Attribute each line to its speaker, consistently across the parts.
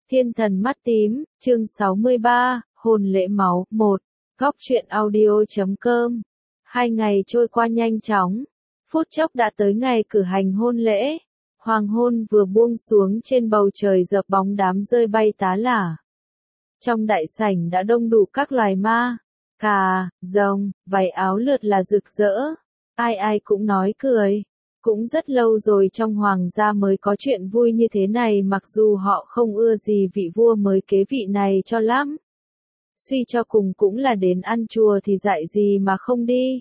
Speaker 1: Thiên thần mắt tím, chương 63, hôn lễ máu, 1. Góc truyện audio.com. 2 ngày trôi qua nhanh chóng. Phút chốc đã tới ngày cử hành hôn lễ. Hoàng hôn vừa buông xuống trên bầu trời dợp bóng đám rơi bay tá lả. Trong đại sảnh đã đông đủ các loài ma, cà, rồng, váy áo lượt là rực rỡ. Ai ai cũng nói cười. Cũng rất lâu rồi trong hoàng gia mới có chuyện vui như thế này, mặc dù họ không ưa gì vị vua mới kế vị này cho lắm. Suy cho cùng cũng là đến ăn chùa thì dạy gì mà không đi.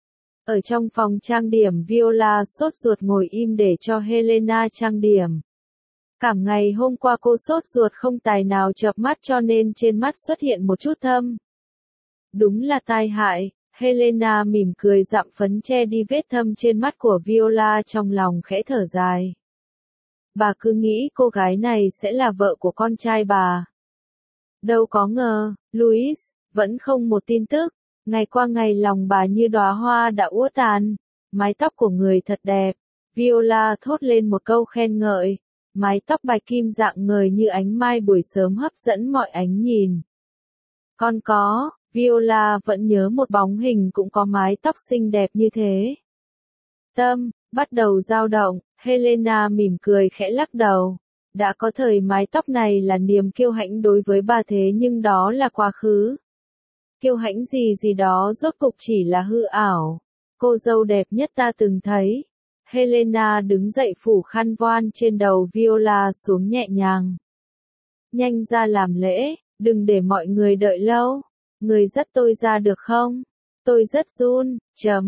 Speaker 1: Ở trong phòng trang điểm, Viola sốt ruột ngồi im để cho Helena trang điểm. Cảm ngày hôm qua cô sốt ruột không tài nào chợp mắt cho nên trên mắt xuất hiện một chút thâm. Đúng là tai hại. Helena mỉm cười dặm phấn che đi vết thâm trên mắt của Viola, trong lòng khẽ thở dài. Bà cứ nghĩ cô gái này sẽ là vợ của con trai bà. Đâu có ngờ, Louis, vẫn không một tin tức. Ngày qua ngày lòng bà như đóa hoa đã úa tàn. Mái tóc của người thật đẹp. Viola thốt lên một câu khen ngợi. Mái tóc bạch kim dạng ngời như ánh mai buổi sớm hấp dẫn mọi ánh nhìn. Con có. Viola vẫn nhớ một bóng hình cũng có mái tóc xinh đẹp như thế. Tâm, bắt đầu dao động, Helena mỉm cười khẽ lắc đầu. Đã có thời mái tóc này là niềm kiêu hãnh đối với bà, thế nhưng đó là quá khứ. Kiêu hãnh gì gì đó rốt cục chỉ là hư ảo. Cô dâu đẹp nhất ta từng thấy. Helena đứng dậy phủ khăn voan trên đầu Viola xuống nhẹ nhàng. Nhanh ra làm lễ, đừng để mọi người đợi lâu. Người dắt tôi ra được không? Tôi rất run,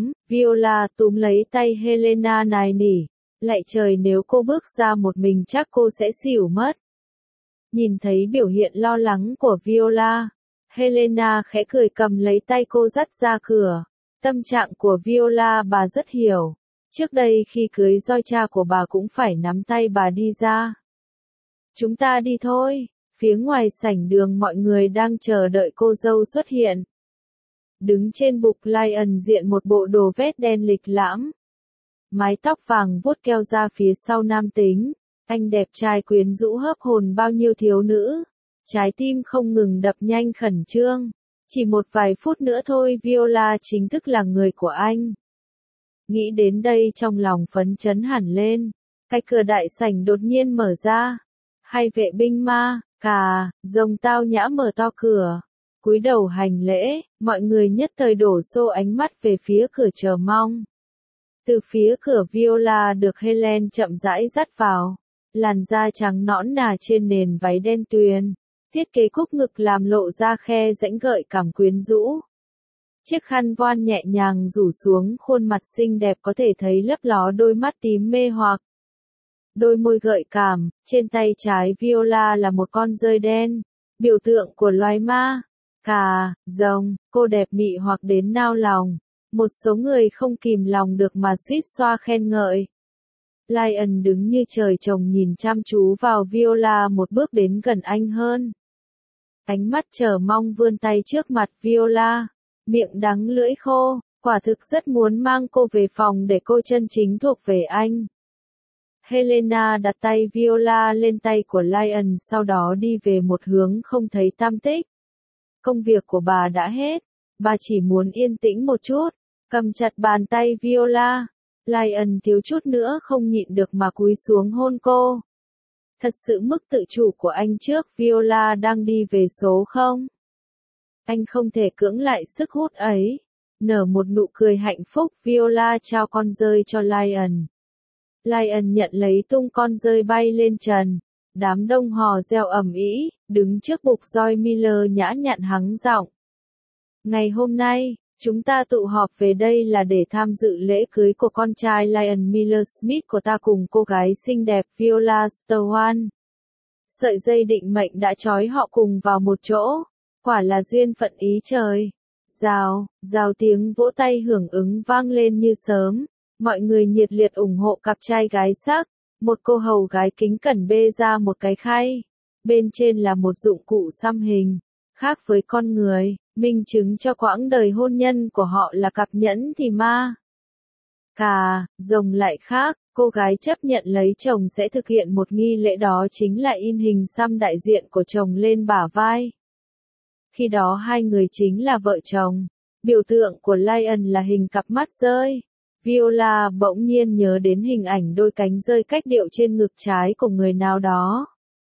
Speaker 1: Viola túm lấy tay Helena nài nỉ. Lạy trời, nếu cô bước ra một mình chắc cô sẽ xỉu mất. Nhìn thấy biểu hiện lo lắng của Viola, Helena khẽ cười cầm lấy tay cô dắt ra cửa. Tâm trạng của Viola bà rất hiểu. Trước đây khi cưới roi cha của bà cũng phải nắm tay bà đi ra. Chúng ta đi thôi. Phía ngoài sảnh đường mọi người đang chờ đợi cô dâu xuất hiện. Đứng trên bục, Lion diện một bộ đồ vest đen lịch lãm. Mái tóc vàng vuốt keo ra phía sau nam tính. Anh đẹp trai quyến rũ hớp hồn bao nhiêu thiếu nữ. Trái tim không ngừng đập nhanh khẩn trương. Chỉ một vài phút nữa thôi Viola chính thức là người của anh. Nghĩ đến đây trong lòng phấn chấn hẳn lên. Cái cửa đại sảnh đột nhiên mở ra. Hai vệ binh ma, cà, rồng tao nhã mở to cửa. Cúi đầu hành lễ, mọi người nhất thời đổ xô ánh mắt về phía cửa chờ mong. Từ phía cửa Viola được Helen chậm rãi dắt vào. Làn da trắng nõn nà trên nền váy đen tuyền. Thiết kế cúc ngực làm lộ ra khe rãnh gợi cảm quyến rũ. Chiếc khăn voan nhẹ nhàng rủ xuống khuôn mặt xinh đẹp, có thể thấy lấp ló đôi mắt tím mê hoặc. Đôi môi gợi cảm, trên tay trái Viola là một con dơi đen, biểu tượng của loài ma, cà, rồng, cô đẹp mị hoặc đến nao lòng. Một số người không kìm lòng được mà suýt xoa khen ngợi. Lion đứng như trời trồng nhìn chăm chú vào Viola, một bước đến gần anh hơn. Ánh mắt chờ mong vươn tay trước mặt Viola, miệng đắng lưỡi khô, quả thực rất muốn mang cô về phòng để cô chân chính thuộc về anh. Helena đặt tay Viola lên tay của Lion, sau đó đi về một hướng không thấy tăm tích. Công việc của bà đã hết, bà chỉ muốn yên tĩnh một chút, cầm chặt bàn tay Viola. Lion thiếu chút nữa không nhịn được mà cúi xuống hôn cô. Thật sự mức tự chủ của anh trước Viola đang đi về số không. Anh không thể cưỡng lại sức hút ấy. Nở một nụ cười hạnh phúc, Viola trao con dơi cho Lion. Lion nhận lấy tung con dơi bay lên trần. Đám đông hò reo ầm ĩ, đứng trước bục roi Miller nhã nhặn hắng giọng. Ngày hôm nay, chúng ta tụ họp về đây là để tham dự lễ cưới của con trai Lion Miller Smith của ta cùng cô gái xinh đẹp Viola Sturwan. Sợi dây định mệnh đã trói họ cùng vào một chỗ. Quả là duyên phận ý trời. Rào tiếng vỗ tay hưởng ứng vang lên như sớm. Mọi người nhiệt liệt ủng hộ cặp trai gái sắc. Một cô hầu gái kính cẩn bê ra một cái khay. Bên trên là một dụng cụ xăm hình. Khác với con người, minh chứng cho quãng đời hôn nhân của họ là cặp nhẫn thì ma. Cà, rồng lại khác, cô gái chấp nhận lấy chồng sẽ thực hiện một nghi lễ, đó chính là in hình xăm đại diện của chồng lên bả vai. Khi đó hai người chính là vợ chồng. Biểu tượng của Lion là hình cặp mắt rơi. Viola bỗng nhiên nhớ đến hình ảnh đôi cánh rơi cách điệu trên ngực trái của người nào đó.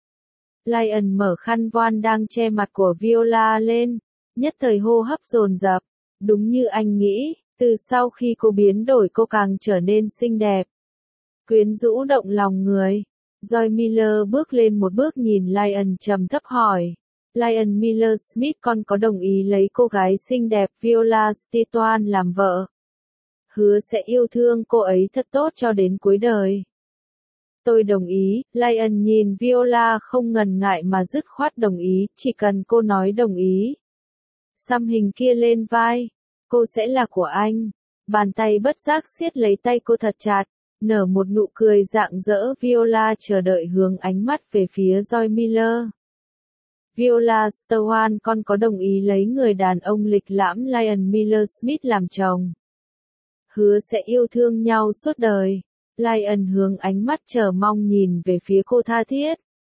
Speaker 1: Lion mở khăn voan đang che mặt của Viola lên, nhất thời hô hấp dồn dập. Đúng như anh nghĩ, từ sau khi cô biến đổi cô càng trở nên xinh đẹp, quyến rũ động lòng người. Joy Miller bước lên một bước nhìn Lion trầm thấp hỏi. Lion Miller Smith, con có đồng ý lấy cô gái xinh đẹp Viola Steaton làm vợ? Hứa sẽ yêu thương cô ấy thật tốt cho đến cuối đời. Tôi đồng ý. Lion nhìn Viola không ngần ngại mà dứt khoát đồng ý, chỉ cần cô nói đồng ý. Xăm hình kia lên vai. Cô sẽ là của anh. Bàn tay bất giác siết lấy tay cô thật chặt, nở một nụ cười rạng rỡ. Viola chờ đợi hướng ánh mắt về phía Joy Miller. Viola Steaton, con có đồng ý lấy người đàn ông lịch lãm Lion Miller Smith làm chồng? Hứa sẽ yêu thương nhau suốt đời. Lion hướng ánh mắt chờ mong nhìn về phía cô tha thiết.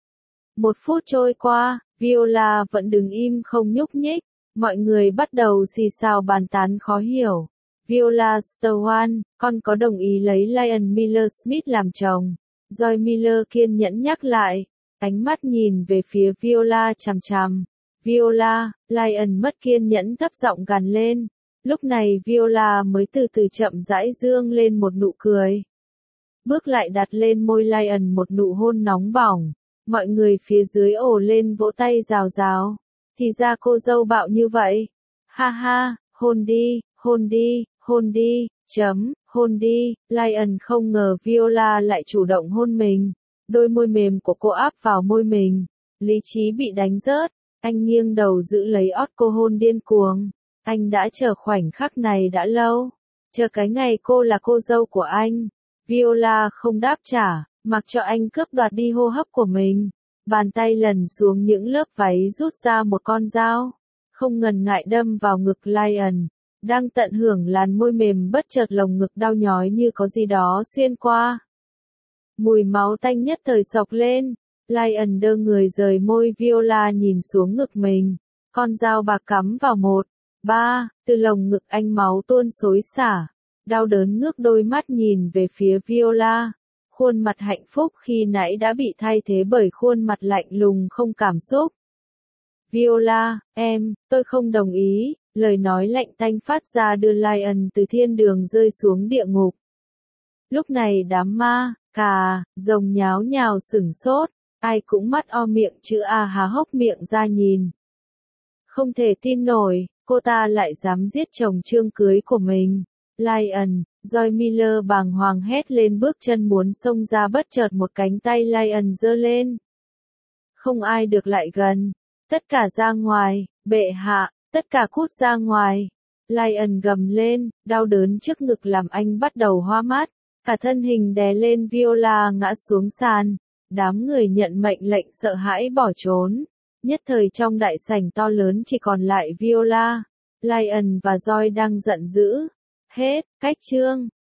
Speaker 1: 1 phút trôi qua, Viola vẫn đứng im không nhúc nhích. Mọi người bắt đầu xì xào bàn tán khó hiểu. Viola Steaton, con có đồng ý lấy Lion Miller Smith làm chồng? Joy Miller kiên nhẫn nhắc lại. Ánh mắt nhìn về phía Viola chằm chằm. Viola, Lion mất kiên nhẫn thấp giọng gằn lên. Lúc này Viola mới từ từ chậm rãi dương lên một nụ cười. Bước lại đặt lên môi Lion một nụ hôn nóng bỏng. Mọi người phía dưới ồ lên vỗ tay rào rào. Thì ra cô dâu bạo như vậy. Ha ha, hôn đi, hôn đi, hôn đi, hôn đi. Lion không ngờ Viola lại chủ động hôn mình. Đôi môi mềm của cô áp vào môi mình. Lý trí bị đánh rớt. Anh nghiêng đầu giữ lấy ót cô hôn điên cuồng. Anh đã chờ khoảnh khắc này đã lâu. Chờ cái ngày cô là cô dâu của anh. Viola không đáp trả, mặc cho anh cướp đoạt đi hô hấp của mình. Bàn tay lần xuống những lớp váy rút ra một con dao. Không ngần ngại đâm vào ngực Lion. Đang tận hưởng làn môi mềm, bất chợt lồng ngực đau nhói như có gì đó xuyên qua. Mùi máu tanh nhất thời xộc lên. Lion đơ người rời môi Viola nhìn xuống ngực mình. Con dao bạc cắm vào 1, 3, từ lồng ngực anh máu tuôn xối xả. Đau đớn ngước đôi mắt nhìn về phía Viola. Khuôn mặt hạnh phúc khi nãy đã bị thay thế bởi khuôn mặt lạnh lùng không cảm xúc. Viola, tôi không đồng ý. Lời nói lạnh tanh phát ra đưa Lion từ thiên đường rơi xuống địa ngục. Lúc này đám ma, cà, rồng nháo nhào sửng sốt. Ai cũng mắt o miệng chữ A há hốc miệng ra nhìn. Không thể tin nổi, cô ta lại dám giết chồng trương cưới của mình. Lion, Joy Miller bàng hoàng hét lên, bước chân muốn xông ra, bất chợt một cánh tay Lion giơ lên. Không ai được lại gần. Tất cả ra ngoài, bệ hạ, tất cả cút ra ngoài. Lion gầm lên, đau đớn trước ngực làm anh bắt đầu hoa mắt. Cả thân hình đè lên Viola ngã xuống sàn. Đám người nhận mệnh lệnh sợ hãi bỏ trốn. Nhất thời trong đại sảnh to lớn chỉ còn lại Viola, Lion và Joy đang giận dữ. Hết, cách chương.